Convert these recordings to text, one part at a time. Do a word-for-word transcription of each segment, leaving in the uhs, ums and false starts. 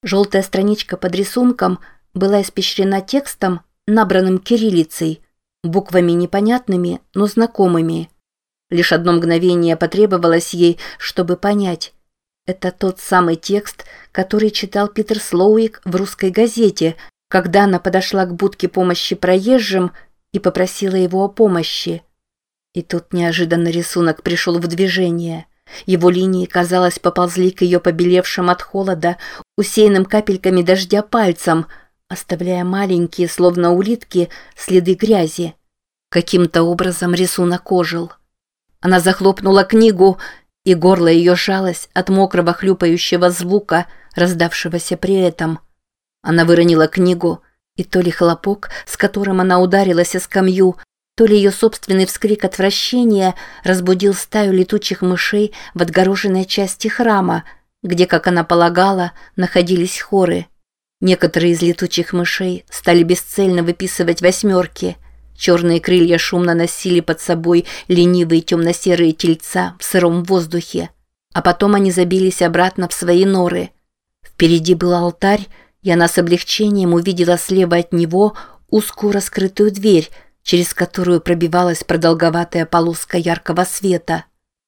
Желтая страничка под рисунком была испещрена текстом, набранным кириллицей, буквами непонятными, но знакомыми. Лишь одно мгновение потребовалось ей, чтобы понять. Это тот самый текст, который читал Питер Слоуик в русской газете, когда она подошла к будке помощи проезжим и попросила его о помощи. И тут неожиданно рисунок пришел в движение. Его линии, казалось, поползли к ее побелевшим от холода, усеянным капельками дождя пальцам, оставляя маленькие, словно улитки, следы грязи. Каким-то образом рисунок ожил. Она захлопнула книгу, и горло ее сжалось от мокрого хлюпающего звука, раздавшегося при этом. Она выронила книгу, и то ли хлопок, с которым она ударилась о скамью, то ли ее собственный вскрик отвращения разбудил стаю летучих мышей в отгороженной части храма, где, как она полагала, находились хоры. Некоторые из летучих мышей стали бесцельно выписывать восьмерки. Черные крылья шумно носили под собой ленивые темно-серые тельца в сыром воздухе. А потом они забились обратно в свои норы. Впереди был алтарь, и она с облегчением увидела слева от него узкую раскрытую дверь, через которую пробивалась продолговатая полоска яркого света.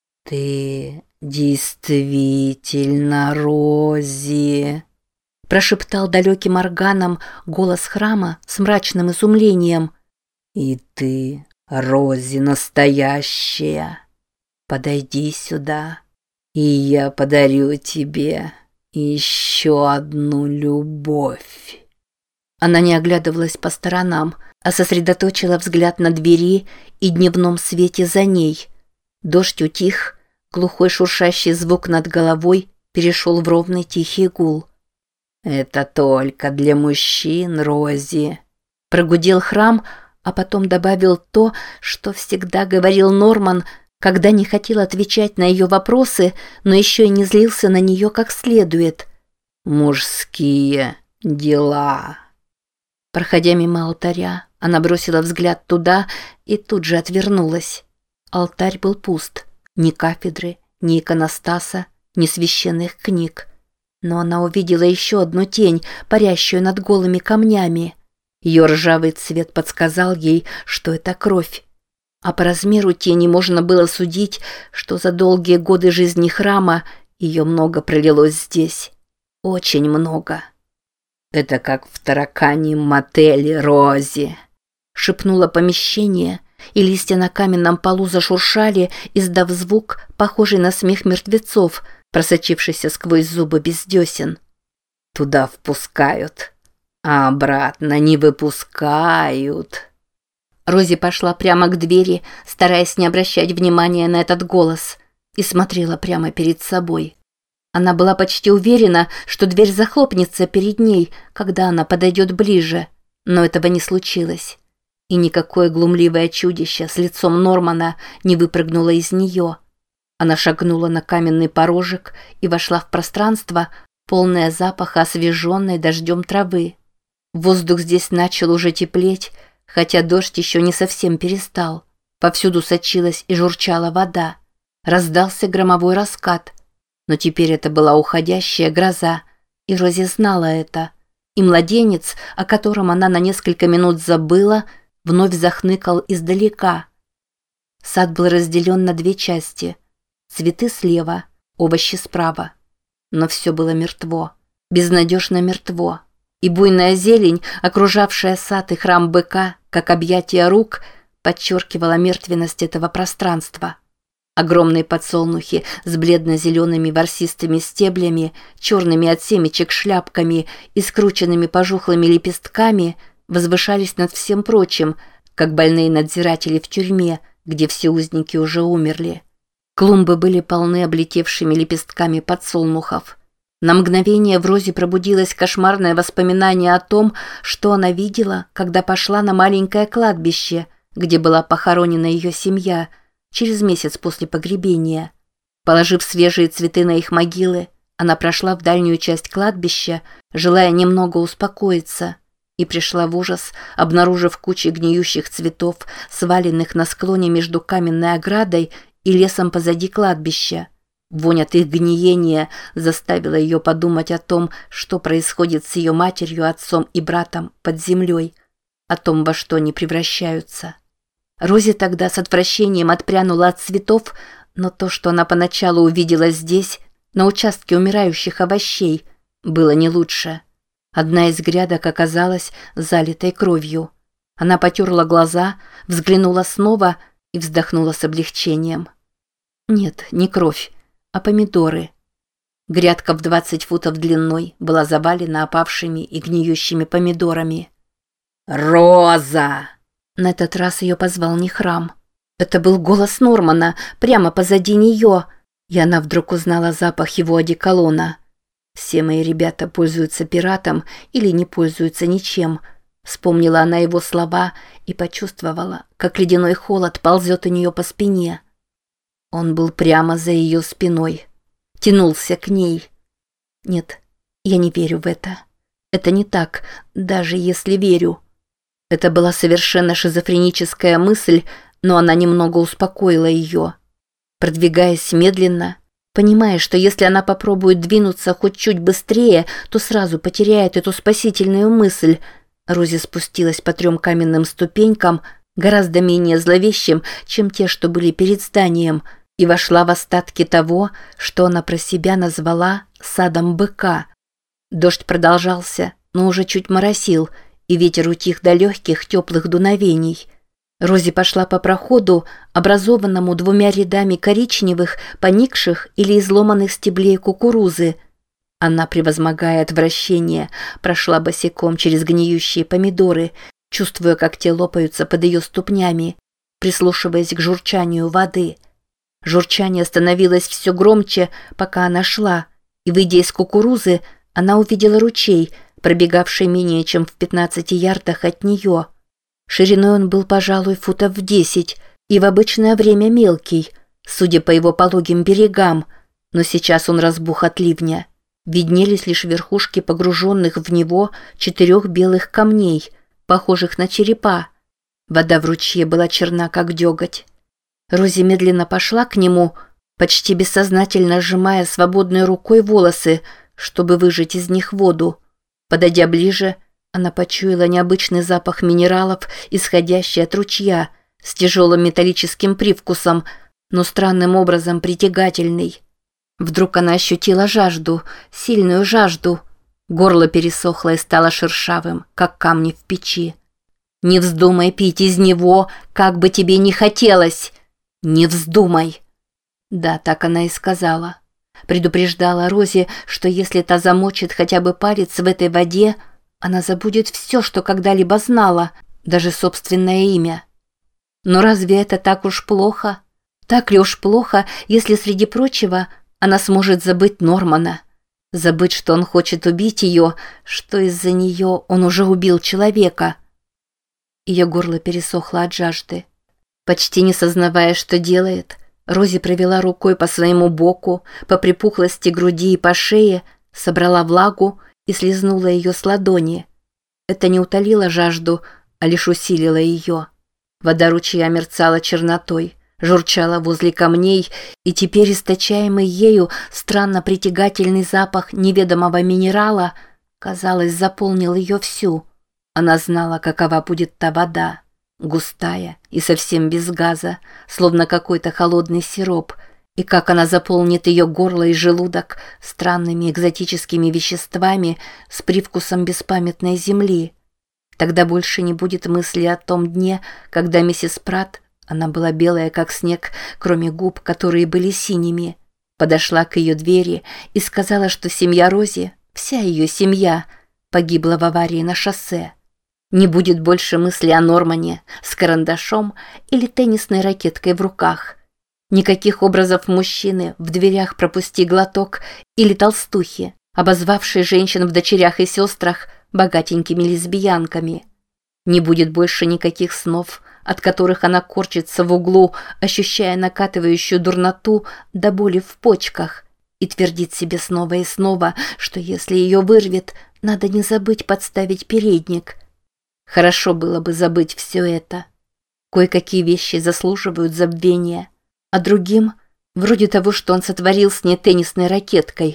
«Ты действительно Рози», – прошептал далеким органом голос храма с мрачным изумлением. «И ты, Рози, настоящая. Подойди сюда, и я подарю тебе еще одну любовь». Она не оглядывалась по сторонам, а сосредоточила взгляд на двери и дневном свете за ней. Дождь утих, глухой шуршащий звук над головой перешел в ровный тихий гул. «Это только для мужчин, Рози», – прогудел храм, а потом добавил то, что всегда говорил Норман, когда не хотел отвечать на ее вопросы, но еще и не злился на нее как следует. «Мужские дела». Проходя мимо алтаря, она бросила взгляд туда и тут же отвернулась. Алтарь был пуст. Ни кафедры, ни иконостаса, ни священных книг. Но она увидела еще одну тень, парящую над голыми камнями. Ее ржавый цвет подсказал ей, что это кровь. А по размеру тени можно было судить, что за долгие годы жизни храма ее много пролилось здесь. Очень много. «Это как в тараканьем мотеле, Рози», – шепнуло помещение, и листья на каменном полу зашуршали, издав звук, похожий на смех мертвецов, просочившийся сквозь зубы без десен. «Туда впускают, а обратно не выпускают». Рози пошла прямо к двери, стараясь не обращать внимания на этот голос, и смотрела прямо перед собой. Она была почти уверена, что дверь захлопнется перед ней, когда она подойдет ближе, но этого не случилось. И никакое глумливое чудище с лицом Нормана не выпрыгнуло из нее. Она шагнула на каменный порожек и вошла в пространство, полное запаха освеженной дождем травы. Воздух здесь начал уже теплеть, хотя дождь еще не совсем перестал. Повсюду сочилась и журчала вода. Раздался громовой раскат. Но теперь это была уходящая гроза, и Рози знала это. И младенец, о котором она на несколько минут забыла, вновь захныкал издалека. Сад был разделен на две части. Цветы слева, овощи справа. Но все было мертво, безнадежно мертво. И буйная зелень, окружавшая сад и храм быка, как объятия рук, подчеркивала мертвенность этого пространства. Огромные подсолнухи с бледно-зелеными ворсистыми стеблями, черными от семечек шляпками и скрученными пожухлыми лепестками возвышались над всем прочим, как больные надзиратели в тюрьме, где все узники уже умерли. Клумбы были полны облетевшими лепестками подсолнухов. На мгновение в Розе пробудилось кошмарное воспоминание о том, что она видела, когда пошла на маленькое кладбище, где была похоронена ее семья, через месяц после погребения. Положив свежие цветы на их могилы, она прошла в дальнюю часть кладбища, желая немного успокоиться, и пришла в ужас, обнаружив кучи гниющих цветов, сваленных на склоне между каменной оградой и лесом позади кладбища. Вонь от их гниения заставила ее подумать о том, что происходит с ее матерью, отцом и братом под землей, о том, во что они превращаются. Рози тогда с отвращением отпрянула от цветов, но то, что она поначалу увидела здесь, на участке умирающих овощей, было не лучше. Одна из грядок оказалась залитой кровью. Она потерла глаза, взглянула снова и вздохнула с облегчением. Нет, не кровь, а помидоры. Грядка в двадцать футов длиной была завалена опавшими и гниющими помидорами. «Роза!» На этот раз ее позвал не Храм. Это был голос Нормана, прямо позади нее, и она вдруг узнала запах его одеколона. «Все мои ребята пользуются пиратом или не пользуются ничем». Вспомнила она его слова и почувствовала, как ледяной холод ползет у нее по спине. Он был прямо за ее спиной. Тянулся к ней. Нет, я не верю в это. Это не так, даже если верю. Это была совершенно шизофреническая мысль, но она немного успокоила ее. Продвигаясь медленно, понимая, что если она попробует двинуться хоть чуть быстрее, то сразу потеряет эту спасительную мысль, Рози спустилась по трем каменным ступенькам, гораздо менее зловещим, чем те, что были перед зданием, и вошла в остатки того, что она про себя назвала «садом быка». Дождь продолжался, но уже чуть моросил, и ветер утих до легких теплых дуновений. Рози пошла по проходу, образованному двумя рядами коричневых, поникших или изломанных стеблей кукурузы. Она, превозмогая отвращение, прошла босиком через гниющие помидоры, чувствуя, как те лопаются под ее ступнями, прислушиваясь к журчанию воды. Журчание становилось все громче, пока она шла, и, выйдя из кукурузы, она увидела ручей, пробегавший менее чем в пятнадцати ярдах от нее. Шириной он был, пожалуй, футов в десять, и в обычное время мелкий, судя по его пологим берегам, но сейчас он разбух от ливня. Виднелись лишь верхушки погруженных в него четырех белых камней, похожих на черепа. Вода в ручье была черна, как деготь. Рози медленно пошла к нему, почти бессознательно сжимая свободной рукой волосы, чтобы выжать из них воду. Подойдя ближе, она почуяла необычный запах минералов, исходящий от ручья, с тяжелым металлическим привкусом, но странным образом притягательный. Вдруг она ощутила жажду, сильную жажду. Горло пересохло и стало шершавым, как камни в печи. «Не вздумай пить из него, как бы тебе ни хотелось! Не вздумай!» Да, так она и сказала. Предупреждала Рози, что если та замочит хотя бы палец в этой воде, она забудет все, что когда-либо знала, даже собственное имя. Но разве это так уж плохо? Так ли уж плохо, если, среди прочего, она сможет забыть Нормана? Забыть, что он хочет убить ее, что из-за нее он уже убил человека. Ее горло пересохло от жажды. Почти не сознавая, что делает, Рози провела рукой по своему боку, по припухлости груди и по шее, собрала влагу и слизнула ее с ладони. Это не утолило жажду, а лишь усилило ее. Вода ручья мерцала чернотой, журчала возле камней, и теперь источаемый ею странно притягательный запах неведомого минерала, казалось, заполнил ее всю. Она знала, какова будет та вода. Густая и совсем без газа, словно какой-то холодный сироп, и как она заполнит ее горло и желудок странными экзотическими веществами с привкусом беспамятной земли. Тогда больше не будет мысли о том дне, когда миссис Пратт, она была белая как снег, кроме губ, которые были синими, подошла к ее двери и сказала, что семья Рози, вся ее семья, погибла в аварии на шоссе. Не будет больше мысли о Нормане с карандашом или теннисной ракеткой в руках. Никаких образов мужчины в дверях «пропусти глоток» или толстухи, обозвавшей женщин в дочерях и сестрах богатенькими лесбиянками. Не будет больше никаких снов, от которых она корчится в углу, ощущая накатывающую дурноту до боли в почках, и твердит себе снова и снова, что если ее вырвет, надо не забыть подставить передник. Хорошо было бы забыть все это. Кое-какие вещи заслуживают забвения, а другим Вроде того, что он сотворил с ней теннисной ракеткой.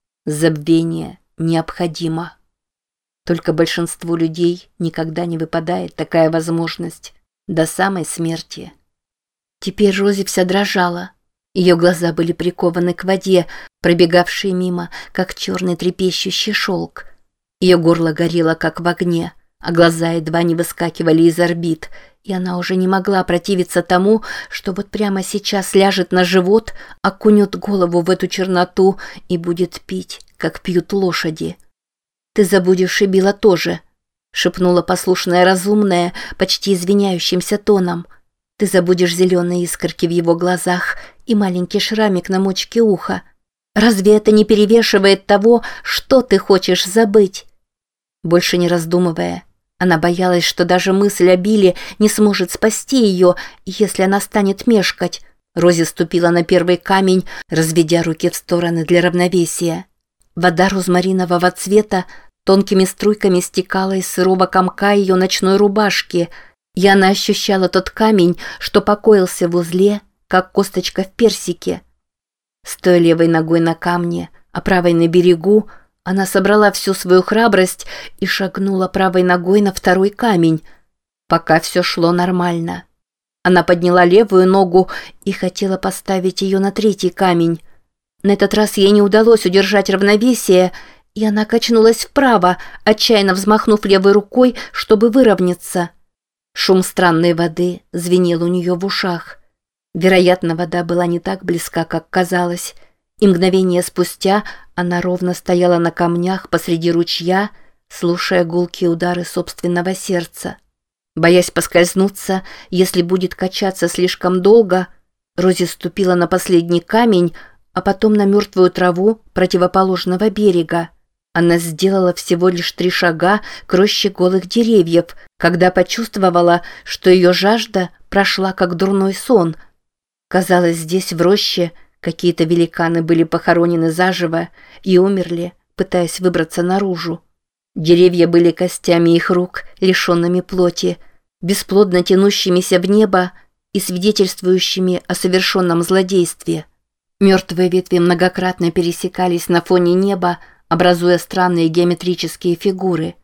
Забвение необходимо. Только большинству людей никогда не выпадает такая возможность до самой смерти. Теперь Рози вся дрожала. Ее глаза были прикованы к воде, пробегавшей мимо, как черный трепещущий шелк. Ее горло горело, как в огне, а глаза едва не выскакивали из орбит, и она уже не могла противиться тому, что вот прямо сейчас ляжет на живот, окунет голову в эту черноту и будет пить, как пьют лошади. «Ты забудешь и Билла тоже», — шепнула послушная разумная, почти извиняющимся тоном. «Ты забудешь зеленые искорки в его глазах и маленький шрамик на мочке уха. Разве это не перевешивает того, что ты хочешь забыть?» Больше не раздумывая, она боялась, что даже мысль о Билле не сможет спасти ее, если она станет мешкать. Рози ступила на первый камень, разведя руки в стороны для равновесия. Вода розмаринового цвета тонкими струйками стекала из сырого комка ее ночной рубашки, и она ощущала тот камень, что покоился в узле, как косточка в персике. Стоя левой ногой на камне, а правой на берегу, она собрала всю свою храбрость и шагнула правой ногой на второй камень. Пока все шло нормально. Она подняла левую ногу и хотела поставить ее на третий камень. На этот раз ей не удалось удержать равновесие, и она качнулась вправо, отчаянно взмахнув левой рукой, чтобы выровняться. Шум странной воды звенел у нее в ушах. Вероятно, вода была не так близка, как казалось, и мгновение спустя она ровно стояла на камнях посреди ручья, слушая гулкие удары собственного сердца. Боясь поскользнуться, если будет качаться слишком долго, Рози ступила на последний камень, а потом на мертвую траву противоположного берега. Она сделала всего лишь три шага к роще голых деревьев, когда почувствовала, что ее жажда прошла как дурной сон. Казалось, здесь в роще какие-то великаны были похоронены заживо и умерли, пытаясь выбраться наружу. Деревья были костями их рук, лишенными плоти, бесплодно тянущимися в небо и свидетельствующими о совершенном злодействе. Мертвые ветви многократно пересекались на фоне неба, образуя странные геометрические фигуры.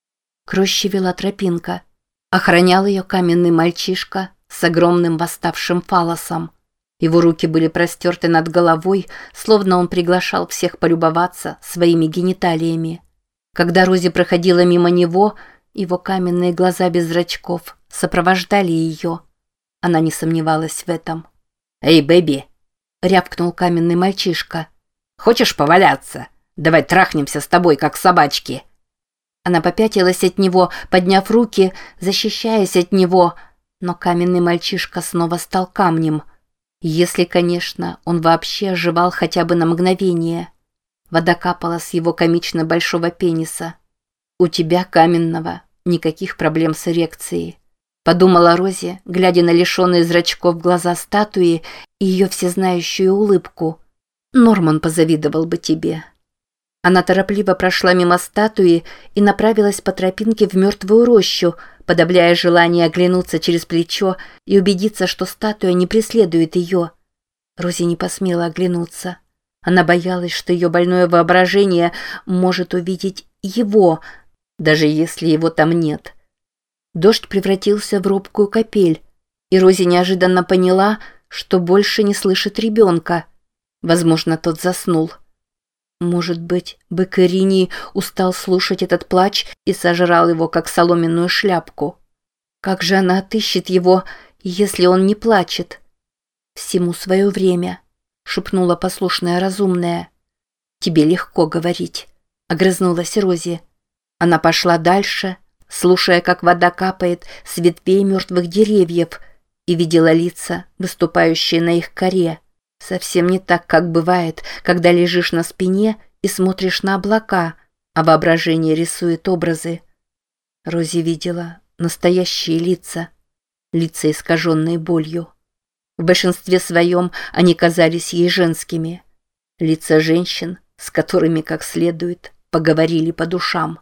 К роще вела тропинка. Охранял ее каменный мальчишка с огромным восставшим фаллосом. Его руки были простерты над головой, словно он приглашал всех полюбоваться своими гениталиями. Когда Рози проходила мимо него, его каменные глаза без зрачков сопровождали ее. Она не сомневалась в этом. «Эй, бэби!» — рявкнул каменный мальчишка. «Хочешь поваляться? Давай трахнемся с тобой, как собачки!» Она попятилась от него, подняв руки, защищаясь от него, но каменный мальчишка снова стал камнем. Если, конечно, он вообще оживал хотя бы на мгновение. Вода капала с его комично большого пениса. «У тебя, каменного, никаких проблем с эрекцией», — подумала Рози, глядя на лишенные зрачков глаза статуи и ее всезнающую улыбку. «Норман позавидовал бы тебе». Она торопливо прошла мимо статуи и направилась по тропинке в мертвую рощу, подавляя желание оглянуться через плечо и убедиться, что статуя не преследует ее. Рози не посмела оглянуться. Она боялась, что ее больное воображение может увидеть его, даже если его там нет. Дождь превратился в робкую капель, и Рози неожиданно поняла, что больше не слышит ребенка. Возможно, тот заснул. Может быть, бык Иринии устал слушать этот плач и сожрал его, как соломенную шляпку. Как же она отыщет его, если он не плачет? «Всему свое время», — шепнула послушная разумная. «Тебе легко говорить», — огрызнулась Рози. Она пошла дальше, слушая, как вода капает с ветвей мертвых деревьев, и видела лица, выступающие на их коре. Совсем не так, как бывает, когда лежишь на спине и смотришь на облака, а воображение рисует образы. Рози видела настоящие лица, лица, искаженные болью. В большинстве своем они казались ей женскими. Лица женщин, с которыми как следует поговорили по душам.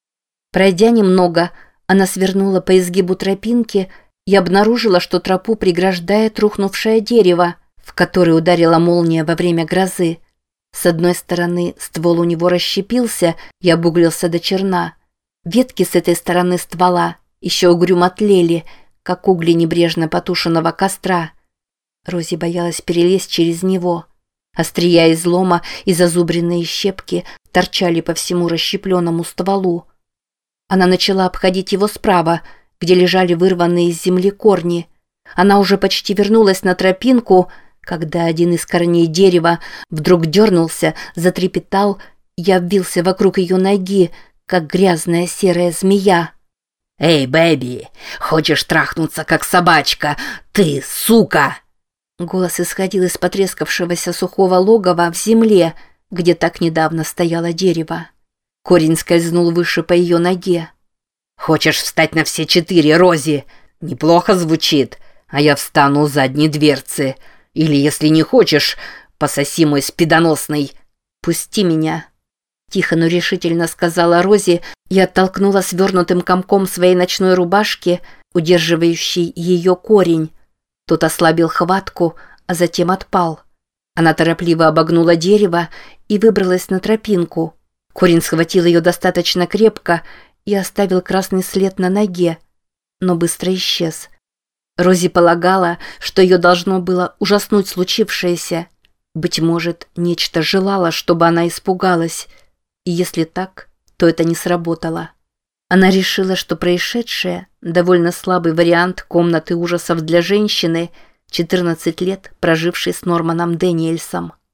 Пройдя немного, она свернула по изгибу тропинки и обнаружила, что тропу преграждает рухнувшее дерево, в который ударила молния во время грозы. С одной стороны ствол у него расщепился и обуглился до черна. Ветки с этой стороны ствола еще угрюмо тлели, как угли небрежно потушенного костра. Рози боялась перелезть через него. Острия излома и зазубренные щепки торчали по всему расщепленному стволу. Она начала обходить его справа, где лежали вырванные из земли корни. Она уже почти вернулась на тропинку, когда один из корней дерева вдруг дернулся, затрепетал и обвился вокруг ее ноги, как грязная серая змея. «Эй, бэби, хочешь трахнуться, как собачка? Ты, сука!» Голос исходил из потрескавшегося сухого логова в земле, где так недавно стояло дерево. Корень скользнул выше по ее ноге. «Хочешь встать на все четыре, Рози? Неплохо звучит, а я встану у задней дверцы. Или, если не хочешь, пососи мой спидоносный. Пусти меня!» Тихо, но решительно сказала Рози и оттолкнула свернутым комком своей ночной рубашки, удерживающей ее корень. Тот ослабил хватку, а затем отпал. Она торопливо обогнула дерево и выбралась на тропинку. Корень схватил ее достаточно крепко и оставил красный след на ноге, но быстро исчез. Рози полагала, что ее должно было ужаснуть случившееся. Быть может, нечто желало, чтобы она испугалась. И если так, то это не сработало. Она решила, что происшедшее – довольно слабый вариант комнаты ужасов для женщины, четырнадцать лет прожившей с Норманом Дэниельсом.